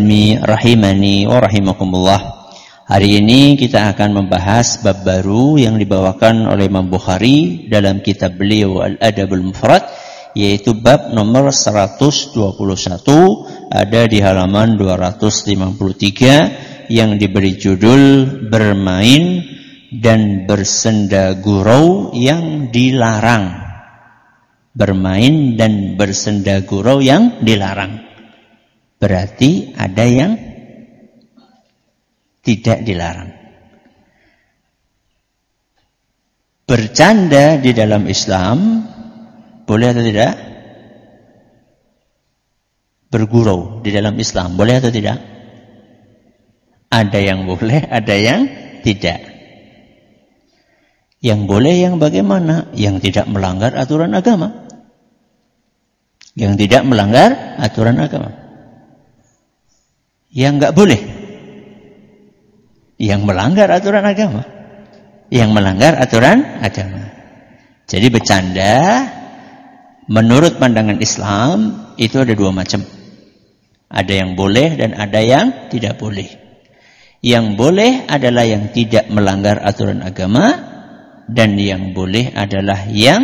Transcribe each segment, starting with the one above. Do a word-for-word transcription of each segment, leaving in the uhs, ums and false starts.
ilmi rahimani wa rahimakumullah. Hari ini kita akan membahas bab baru yang dibawakan oleh Imam Bukhari dalam kitab beliau Al-Adabul Mufrad, yaitu bab nomor seratus dua puluh satu, ada di halaman dua ratus lima puluh tiga, yang diberi judul bermain dan bersenda gurau yang dilarang. Bermain dan bersenda gurau yang dilarang. Berarti ada yang tidak dilarang. Bercanda di dalam Islam boleh atau tidak? Bergurau di dalam Islam boleh atau tidak? Ada yang boleh, ada yang tidak. Yang boleh yang bagaimana? Yang tidak melanggar aturan agama. Yang tidak melanggar aturan agama. Yang enggak boleh. Yang melanggar aturan agama. Yang melanggar aturan agama. Jadi bercanda menurut pandangan Islam itu ada dua macam. Ada yang boleh dan ada yang tidak boleh. Yang boleh adalah yang tidak melanggar aturan agama. Dan yang boleh adalah yang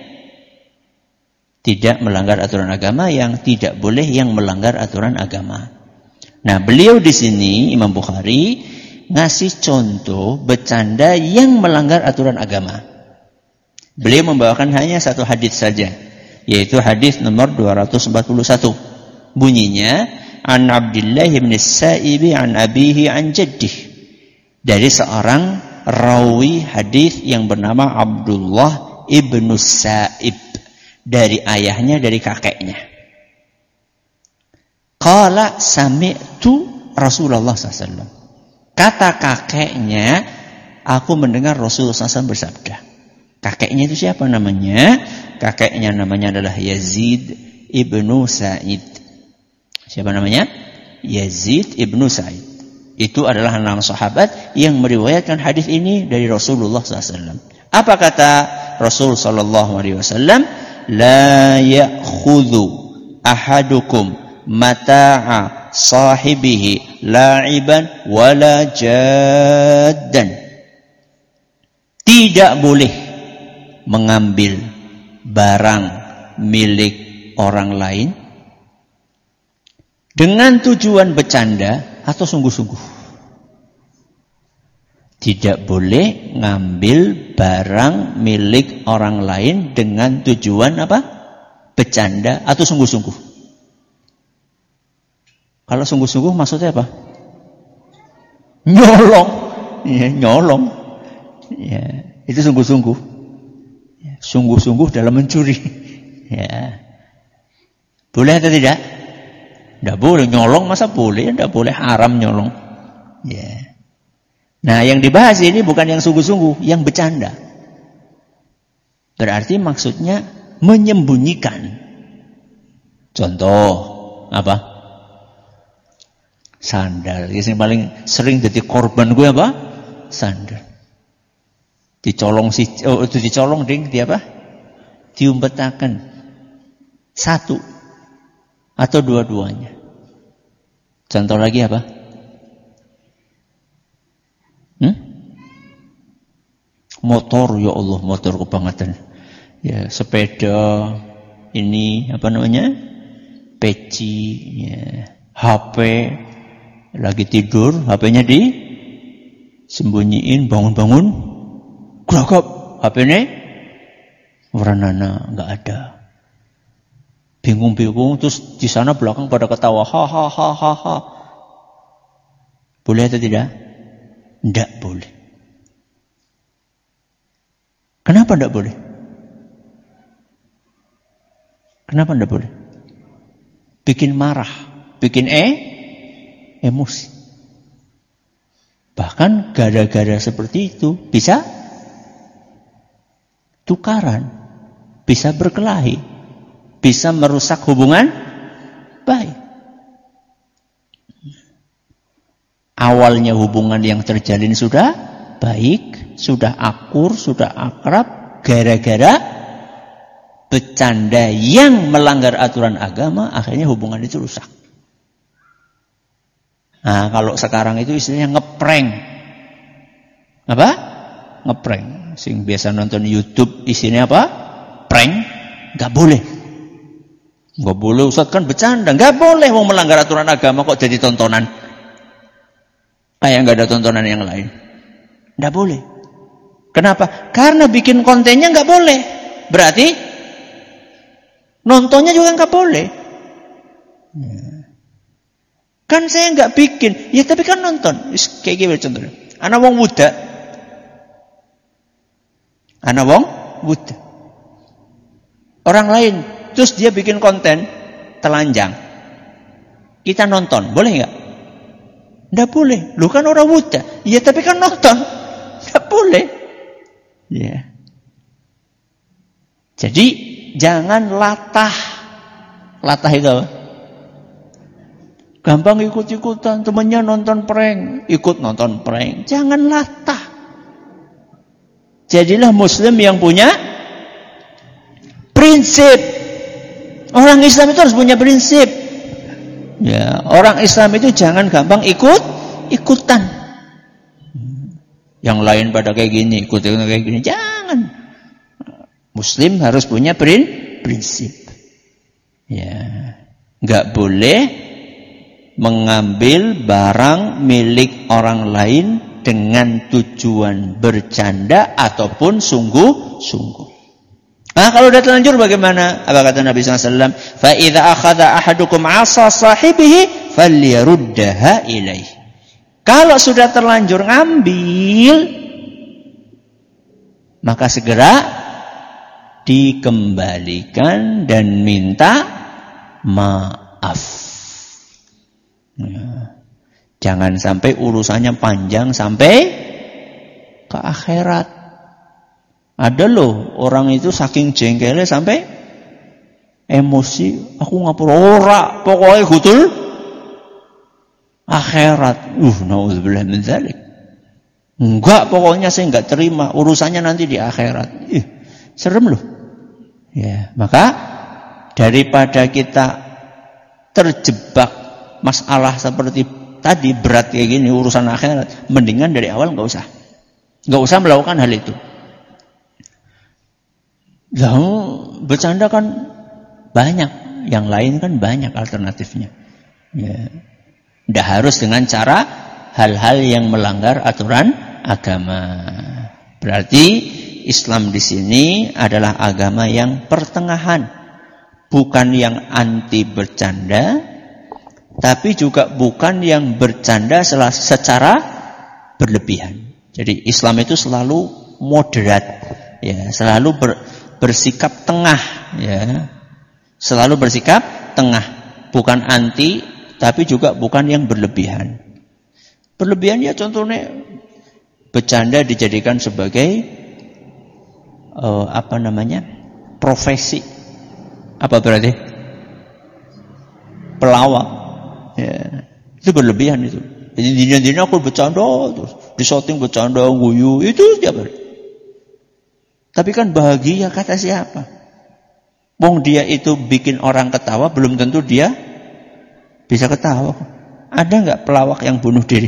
tidak melanggar aturan agama, yang tidak boleh yang melanggar aturan agama. Nah, beliau di sini Imam Bukhari ngasih contoh bercanda yang melanggar aturan agama. Beliau membawakan hanya satu hadis saja, yaitu hadis nomor dua ratus empat puluh satu. Bunyinya, an Abdullah bin Sa'ib an abihi an jaddih. Dari seorang rawi hadis yang bernama Abdullah ibnu Sa'ib, dari ayahnya, dari kakeknya. Qala sami'tu Rasulullah sallallahu alaihi wasallam. Kata kakeknya, aku mendengar Rasulullah sallallahu alaihi wasallam bersabda. Kakeknya itu siapa namanya? Kakeknya namanya adalah Yazid ibnu Sa'id. Siapa namanya? Yazid ibnu Sa'id. Itu adalah enam sahabat yang meriwayatkan hadis ini dari Rasulullah sallallahu alaihi wasallam. Apa kata Rasul sallallahu alaihi wasallam? La ya'khudhu ahadukum mata'a sahibihi la'iban wala jaddan. Tidak boleh mengambil barang milik orang lain dengan tujuan bercanda atau sungguh-sungguh. Tidak boleh ngambil barang milik orang lain dengan tujuan apa? Bercanda atau sungguh-sungguh. Kalau sungguh-sungguh maksudnya apa? Nyolong. Ya, nyolong. Ya, itu sungguh-sungguh. Ya, sungguh-sungguh dalam mencuri. Ya. Boleh atau tidak? Tidak boleh. Nyolong masa boleh? Tidak boleh, haram nyolong. Ya. Nah, yang dibahas ini bukan yang sungguh-sungguh, yang bercanda. Berarti maksudnya menyembunyikan. Contoh, apa? Sandal. Yang paling sering jadi korban gue apa? Sandal. Dicolong si, oh, itu dicolong ding, dia apa? Diumpetakan. Satu atau dua-duanya. Contoh lagi apa? Hmm? Motor, ya Allah, motor kebangetan. Ya, sepeda, ini apa namanya? Peci, ya, H P, lagi tidur, H P-nya di sembunyiin, bangun-bangun, gelagap, H P-nya waranana enggak ada. Bingung-bingung, terus di sana belakang pada ketawa, ha ha ha ha ha. Boleh atau tidak? Tidak boleh. Kenapa tidak boleh? Kenapa tidak boleh? Bikin marah, bikin eh, emosi. Bahkan gara-gara seperti itu bisa tukaran, bisa berkelahi, bisa merusak hubungan baik. Awalnya hubungan yang terjalin sudah baik, sudah akur, sudah akrab, gara-gara bercanda yang melanggar aturan agama, akhirnya hubungan itu rusak. Nah, kalau sekarang itu istilahnya ngeprank. Apa? Ngeprank. Sing biasa nonton YouTube isinya apa? Prank. Enggak boleh. Enggak boleh, Ustaz, kan bercanda. Enggak boleh, mau melanggar aturan agama kok jadi tontonan. Kayak enggak ada tontonan yang lain. Enggak boleh. Kenapa? Karena bikin kontennya enggak boleh. Berarti nontonnya juga enggak boleh. Kan saya enggak bikin. Ya tapi kan nonton. Kayak gini contohnya. Ana wong muda. Ana wong muda. Orang lain terus dia bikin konten telanjang. Kita nonton, boleh enggak? Enggak boleh. Lu kan orang muda. Ya tapi kan nonton. Enggak boleh. Ya. Jadi jangan latah. Latah itu apa? Gampang ikut-ikutan, temannya nonton prank, ikut nonton prank. Jangan latah. Jadilah muslim yang punya prinsip. Orang Islam itu harus punya prinsip. Ya, orang Islam itu jangan gampang ikut-ikutan. Yang lain pada kayak gini, ikut kayak gini, jangan. Muslim harus punya prin, prinsip. Ya, nggak boleh mengambil barang milik orang lain dengan tujuan bercanda ataupun sungguh-sungguh. Nah, kalau udah terlanjur bagaimana? Apa kata Nabi sallallahu alaihi wasallam? Fa idza akhadha ahadukum 'asa sahibihi falyaruddaha ilaihi. Kalau sudah terlanjur ngambil, maka segera dikembalikan dan minta maaf. Ya. Jangan sampai urusannya panjang sampai ke akhirat. Ada loh orang itu saking jengkelnya sampai emosi. Aku ngapura ora, pokoknya gutul akhirat. Uh, naudzubillah min dzalik. Enggak, pokoknya saya enggak terima. Urusannya nanti di akhirat. Ih, serem loh. Ya, maka daripada kita terjebak masalah seperti tadi berat kayak gini urusan akhirat, mendingan dari awal nggak usah, nggak usah melakukan hal itu. Lalu bercanda kan banyak, yang lain kan banyak alternatifnya. Ya, nggak harus dengan cara hal-hal yang melanggar aturan agama. Berarti Islam di sini adalah agama yang pertengahan, bukan yang anti bercanda, tapi juga bukan yang bercanda secara berlebihan. Jadi Islam itu selalu moderat, ya, selalu ber, bersikap tengah, ya, selalu bersikap tengah, bukan anti, tapi juga bukan yang berlebihan. Berlebihan ya contohnya bercanda dijadikan sebagai uh, apa namanya profesi, apa berarti pelawak. Ya, itu berlebihan itu. Jadi dina-dina aku bercanda terus di shooting bercanda guyu itu siapa? Tapi kan bahagia kata siapa? Wong dia itu bikin orang ketawa belum tentu dia bisa ketawa. Ada nggak pelawak yang bunuh diri?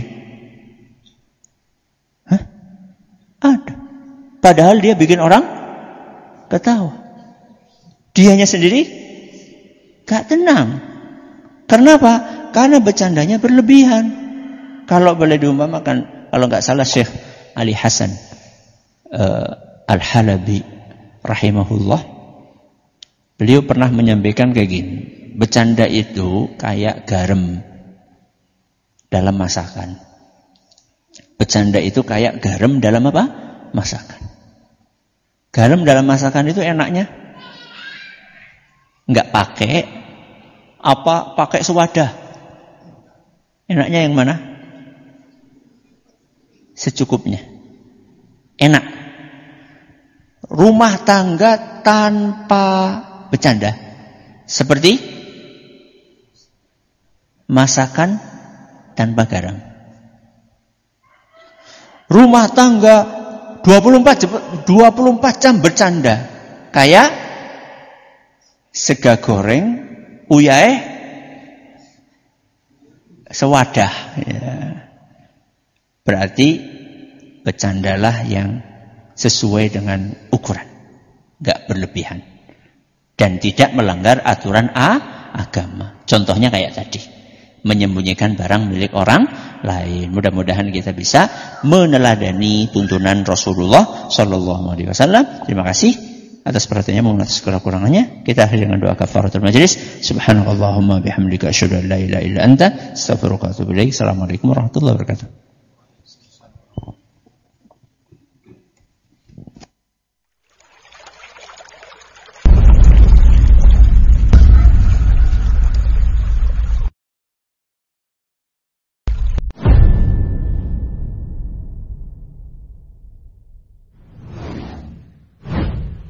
Hah? Ada. Padahal dia bikin orang ketawa. Dianya sendiri gak tenang. Kenapa? Karena bercandanya berlebihan. Kalau boleh diumpamakan, kalau nggak salah Syekh Ali Hasan uh, Al-Halabi rahimahullah, beliau pernah menyampaikan kayak gini, bercanda itu kayak garam dalam masakan. Bercanda itu kayak garam dalam apa? Masakan. Garam dalam masakan itu enaknya nggak pakai apa? Pakai sewadah. Enaknya yang mana? Secukupnya. Enak. Rumah tangga tanpa bercanda. Seperti masakan tanpa garam. Rumah tangga dua puluh empat jam bercanda. Kayak sega goreng, uyae sewadah. Ya. Berarti bercandalah yang sesuai dengan ukuran, nggak berlebihan, dan tidak melanggar aturan A, agama. Contohnya kayak tadi, menyembunyikan barang milik orang lain. Mudah-mudahan kita bisa meneladani tuntunan Rasulullah Shallallahu Alaihi Wasallam. Terima kasih atas perhatiannya, mohon atas kekurangannya. Kita akhiri dengan doa kafaratul majelis. Subhanallahumma bihamdika asyhadu an la ilaha illa anta astaghfiruka wa atubu ilaik. Assalamualaikum warahmatullahi wabarakatuh.